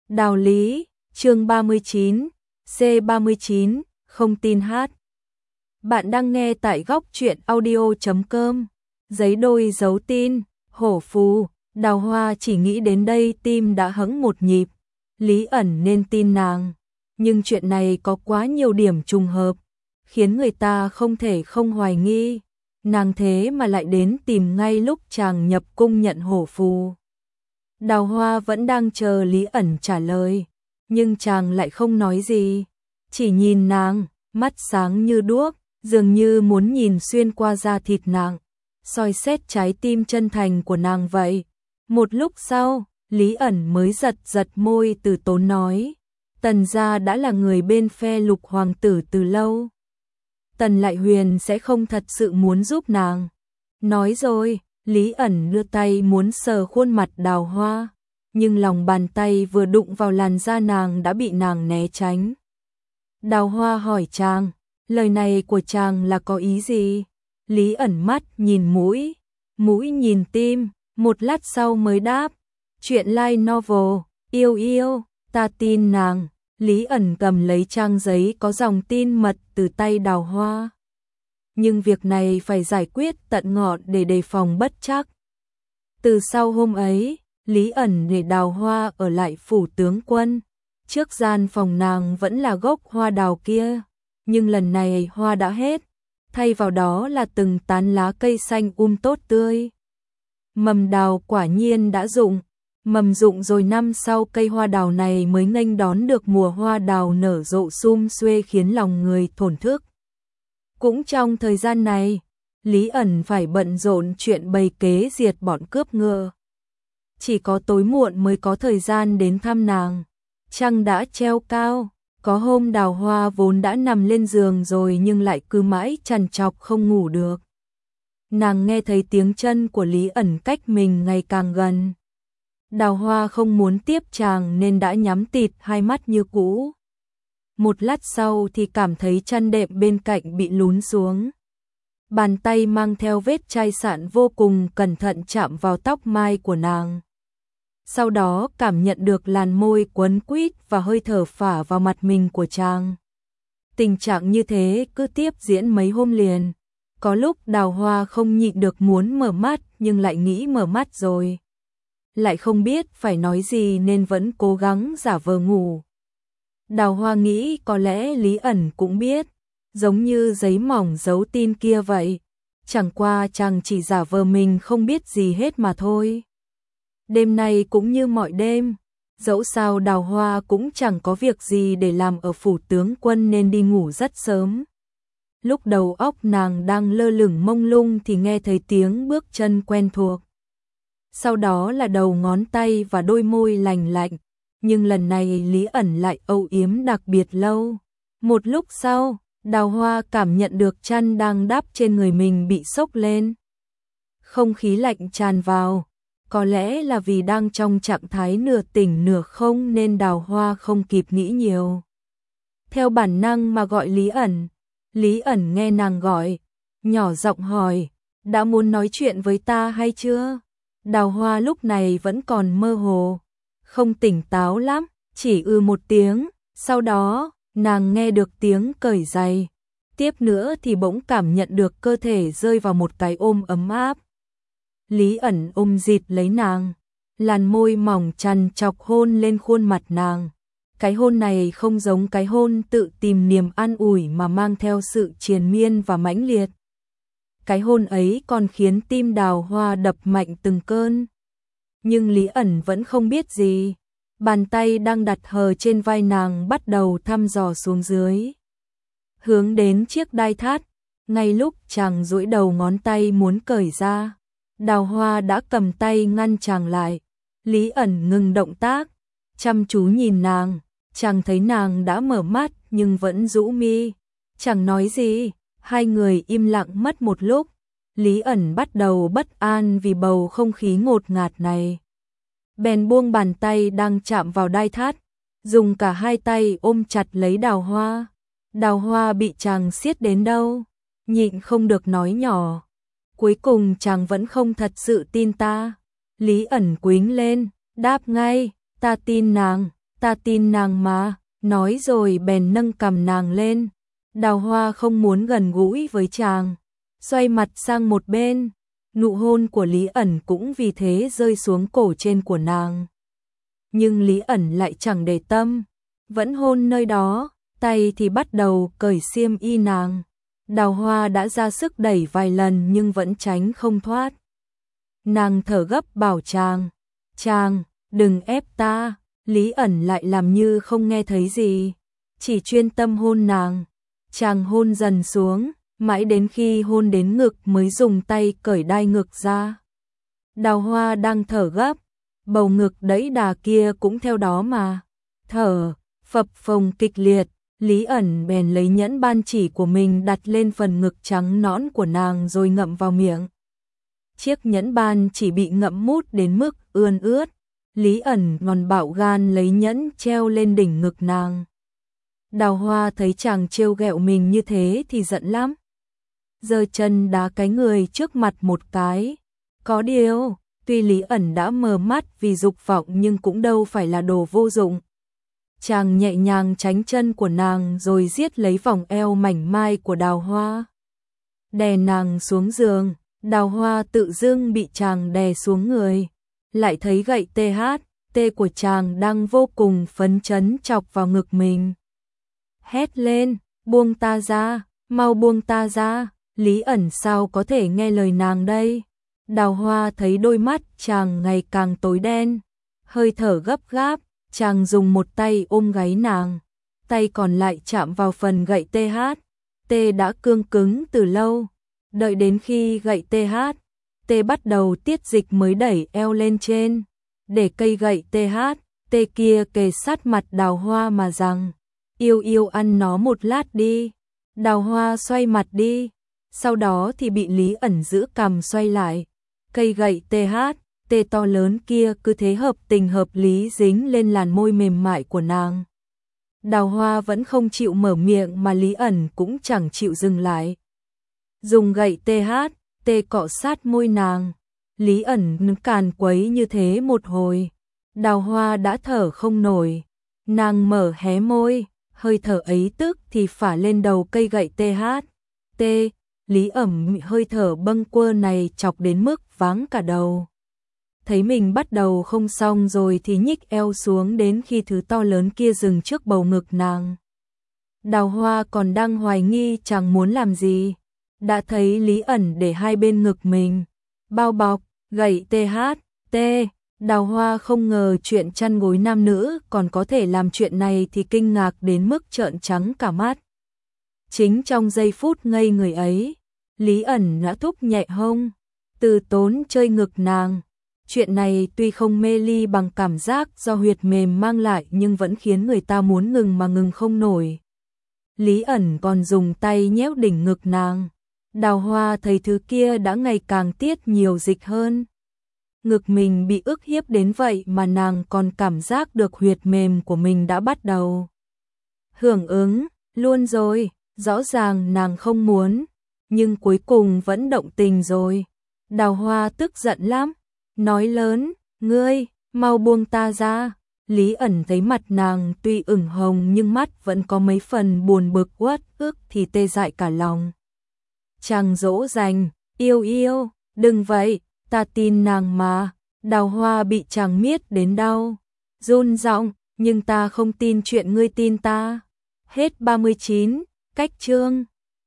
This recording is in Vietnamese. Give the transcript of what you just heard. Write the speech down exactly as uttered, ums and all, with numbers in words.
Đạo lý, chương ba mươi chín, C ba mươi chín, không tin hát. Bạn đang nghe tại góc truyện audio chấm com. Giấy đôi dấu tin, hổ phù, Đào Hoa chỉ nghĩ đến đây tim đã hững một nhịp. Lý ẩn nên tin nàng, nhưng chuyện này có quá nhiều điểm trùng hợp, khiến người ta không thể không hoài nghi. Nàng thế mà lại đến tìm ngay lúc chàng nhập cung nhận hổ phù. Đào Hoa vẫn đang chờ Lý ẩn trả lời, nhưng chàng lại không nói gì, chỉ nhìn nàng, mắt sáng như đuốc, dường như muốn nhìn xuyên qua da thịt nàng, soi xét trái tim chân thành của nàng vậy. Một lúc sau, Lý ẩn mới giật giật môi từ tốn nói, Tần gia đã là người bên phe Lục hoàng tử từ lâu. Tần Lại Huyền sẽ không thật sự muốn giúp nàng. Nói rồi, Lý ẩn đưa tay muốn sờ khuôn mặt Đào Hoa, nhưng lòng bàn tay vừa đụng vào làn da nàng đã bị nàng né tránh. Đào Hoa hỏi chàng, lời này của chàng là có ý gì? Lý ẩn mắt nhìn mũi, mũi nhìn tim, một lát sau mới đáp, chuyện light novel, yêu yêu, ta tin nàng. Lý ẩn cầm lấy trang giấy có dòng tin mật từ tay Đào Hoa. Nhưng việc này phải giải quyết tận ngọn để đề phòng bất trắc. Từ sau hôm ấy, Lý ẩn để Đào Hoa ở lại phủ tướng quân. Trước gian phòng nàng vẫn là gốc hoa đào kia, nhưng lần này hoa đã hết, thay vào đó là từng tán lá cây xanh um tốt tươi. Mầm đào quả nhiên đã rụng, mầm rụng rồi năm sau cây hoa đào này mới nghênh đón được mùa hoa đào nở rộ sum xuê khiến lòng người thổn thức. Cũng trong thời gian này, Lý ẩn phải bận rộn chuyện bày kế diệt bọn cướp ngựa. Chỉ có tối muộn mới có thời gian đến thăm nàng. Trăng đã treo cao, có hôm Đào Hoa vốn đã nằm lên giường rồi nhưng lại cứ mãi trằn trọc không ngủ được. Nàng nghe thấy tiếng chân của Lý ẩn cách mình ngày càng gần. Đào Hoa không muốn tiếp chàng nên đã nhắm tịt hai mắt như cũ. Một lát sau thì cảm thấy chăn đệm bên cạnh bị lún xuống. Bàn tay mang theo vết chai sạn vô cùng cẩn thận chạm vào tóc mai của nàng. Sau đó cảm nhận được làn môi quấn quýt và hơi thở phả vào mặt mình của chàng. Tình trạng như thế cứ tiếp diễn mấy hôm liền. Có lúc Đào Hoa không nhịn được muốn mở mắt nhưng lại nghĩ mở mắt rồi. Lại không biết phải nói gì nên vẫn cố gắng giả vờ ngủ. Đào Hoa nghĩ có lẽ Lý ẩn cũng biết, giống như giấy mỏng giấu tin kia vậy. Chẳng qua chàng chỉ giả vờ mình không biết gì hết mà thôi. Đêm nay cũng như mọi đêm, dẫu sao Đào Hoa cũng chẳng có việc gì để làm ở phủ tướng quân nên đi ngủ rất sớm. Lúc đầu óc nàng đang lơ lửng mông lung thì nghe thấy tiếng bước chân quen thuộc. Sau đó là đầu ngón tay và đôi môi lành lạnh, nhưng lần này Lý ẩn lại âu yếm đặc biệt lâu. Một lúc sau, Đào Hoa cảm nhận được chăn đang đắp trên người mình bị xốc lên. Không khí lạnh tràn vào, có lẽ là vì đang trong trạng thái nửa tỉnh nửa không nên Đào Hoa không kịp nghĩ nhiều. Theo bản năng mà gọi Lý ẩn, Lý ẩn nghe nàng gọi, nhỏ giọng hỏi, đã muốn nói chuyện với ta hay chưa? Đào Hoa lúc này vẫn còn mơ hồ, không tỉnh táo lắm, chỉ ư một tiếng, sau đó, nàng nghe được tiếng cởi giày. Tiếp nữa thì bỗng cảm nhận được cơ thể rơi vào một cái ôm ấm áp. Lý ẩn ôm dịt lấy nàng, làn môi mỏng chằn chọc hôn lên khuôn mặt nàng. Cái hôn này không giống cái hôn tự tìm niềm an ủi mà mang theo sự triền miên và mãnh liệt. Cái hôn ấy còn khiến tim Đào Hoa đập mạnh từng cơn. Nhưng Lý ẩn vẫn không biết gì. Bàn tay đang đặt hờ trên vai nàng bắt đầu thăm dò xuống dưới, hướng đến chiếc đai thắt. Ngay lúc chàng duỗi đầu ngón tay muốn cởi ra, Đào Hoa đã cầm tay ngăn chàng lại. Lý ẩn ngừng động tác, chăm chú nhìn nàng. Chàng thấy nàng đã mở mắt nhưng vẫn rũ mi, chẳng nói gì. Hai người im lặng mất một lúc. Lý ẩn bắt đầu bất an vì bầu không khí ngột ngạt này. Bèn buông bàn tay đang chạm vào đai thắt, dùng cả hai tay ôm chặt lấy Đào Hoa. Đào Hoa bị chàng siết đến đâu, nhịn không được nói nhỏ, cuối cùng chàng vẫn không thật sự tin ta. Lý ẩn quýnh lên, đáp ngay, ta tin nàng, ta tin nàng mà, nói rồi bèn nâng cằm nàng lên. Đào Hoa không muốn gần gũi với chàng, xoay mặt sang một bên, nụ hôn của Lý ẩn cũng vì thế rơi xuống cổ trên của nàng. Nhưng Lý ẩn lại chẳng để tâm, vẫn hôn nơi đó, tay thì bắt đầu cởi xiêm y nàng. Đào Hoa đã ra sức đẩy vài lần nhưng vẫn tránh không thoát. Nàng thở gấp bảo chàng, chàng, đừng ép ta. Lý ẩn lại làm như không nghe thấy gì, chỉ chuyên tâm hôn nàng. Chàng hôn dần xuống, mãi đến khi hôn đến ngực mới dùng tay cởi đai ngực ra. Đào Hoa đang thở gấp, bầu ngực đẫy đà kia cũng theo đó mà thở phập phồng kịch liệt. Lý ẩn bèn lấy nhẫn ban chỉ của mình đặt lên phần ngực trắng nõn của nàng rồi ngậm vào miệng. Chiếc nhẫn ban chỉ bị ngậm mút đến mức ươn ướt. Lý ẩn còn bạo gan lấy nhẫn treo lên đỉnh ngực nàng. Đào Hoa thấy chàng trêu ghẹo mình như thế thì giận lắm, giơ chân đá cái người trước mặt một cái. Có điều, tuy Lý ẩn đã mờ mắt vì dục vọng nhưng cũng đâu phải là đồ vô dụng. Chàng nhẹ nhàng tránh chân của nàng rồi giết lấy vòng eo mảnh mai của Đào Hoa, đè nàng xuống giường. Đào Hoa tự dưng bị chàng đè xuống người, lại thấy gậy tê hát tê của chàng đang vô cùng phấn chấn chọc vào ngực mình. Hét lên, buông ta ra, mau buông ta ra. Lý ẩn sao có thể nghe lời nàng đây. Đào Hoa thấy đôi mắt chàng ngày càng tối đen, hơi thở gấp gáp. Chàng dùng một tay ôm gáy nàng, tay còn lại chạm vào phần gậy tê hát tê đã cương cứng từ lâu. Đợi đến khi gậy tê hát tê bắt đầu tiết dịch mới đẩy eo lên trên, để cây gậy tê hát tê kia kề sát mặt Đào Hoa mà rằng, yêu yêu ăn nó một lát đi. Đào Hoa xoay mặt đi, sau đó thì bị Lý ẩn giữ cằm xoay lại. Cây gậy tê hát tê to lớn kia cứ thế hợp tình hợp lý dính lên làn môi mềm mại của nàng. Đào Hoa vẫn không chịu mở miệng mà Lý ẩn cũng chẳng chịu dừng lại. Dùng gậy tê hát tê cọ sát môi nàng. Lý ẩn càn quấy như thế một hồi, Đào Hoa đã thở không nổi. Nàng mở hé môi, hơi thở ấy tức thì phả lên đầu cây gậy tê hát tê. Lý ẩm hơi thở bâng quơ này chọc đến mức váng cả đầu. Thấy mình bắt đầu không xong rồi thì nhích eo xuống đến khi thứ to lớn kia dừng trước bầu ngực nàng. Đào Hoa còn đang hoài nghi chàng muốn làm gì, đã thấy Lý ẩn để hai bên ngực mình bao bọc gậy tê hát tê. Đào Hoa không ngờ chuyện chăn gối nam nữ còn có thể làm chuyện này thì kinh ngạc đến mức trợn trắng cả mắt. Chính trong giây phút ngây người ấy, Lý ẩn đã thúc nhẹ hông, từ tốn chơi ngực nàng. Chuyện này tuy không mê ly bằng cảm giác do huyệt mềm mang lại nhưng vẫn khiến người ta muốn ngừng mà ngừng không nổi. Lý ẩn còn dùng tay nhéo đỉnh ngực nàng. Đào Hoa thấy thứ kia đã ngày càng tiết nhiều dịch hơn. Ngực mình bị ức hiếp đến vậy mà nàng còn cảm giác được huyệt mềm của mình đã bắt đầu hưởng ứng luôn rồi. Rõ ràng nàng không muốn, nhưng cuối cùng vẫn động tình rồi. Đào Hoa tức giận lắm, nói lớn, ngươi, mau buông ta ra. Lý ẩn thấy mặt nàng tuy ửng hồng nhưng mắt vẫn có mấy phần buồn bực uất ức thì tê dại cả lòng. Chàng dỗ dành, yêu yêu, đừng vậy, ta tin nàng mà. Đào Hoa bị chàng miết đến đau, run giọng, nhưng ta không tin chuyện ngươi tin ta. Hết ba mươi chín, cách chương.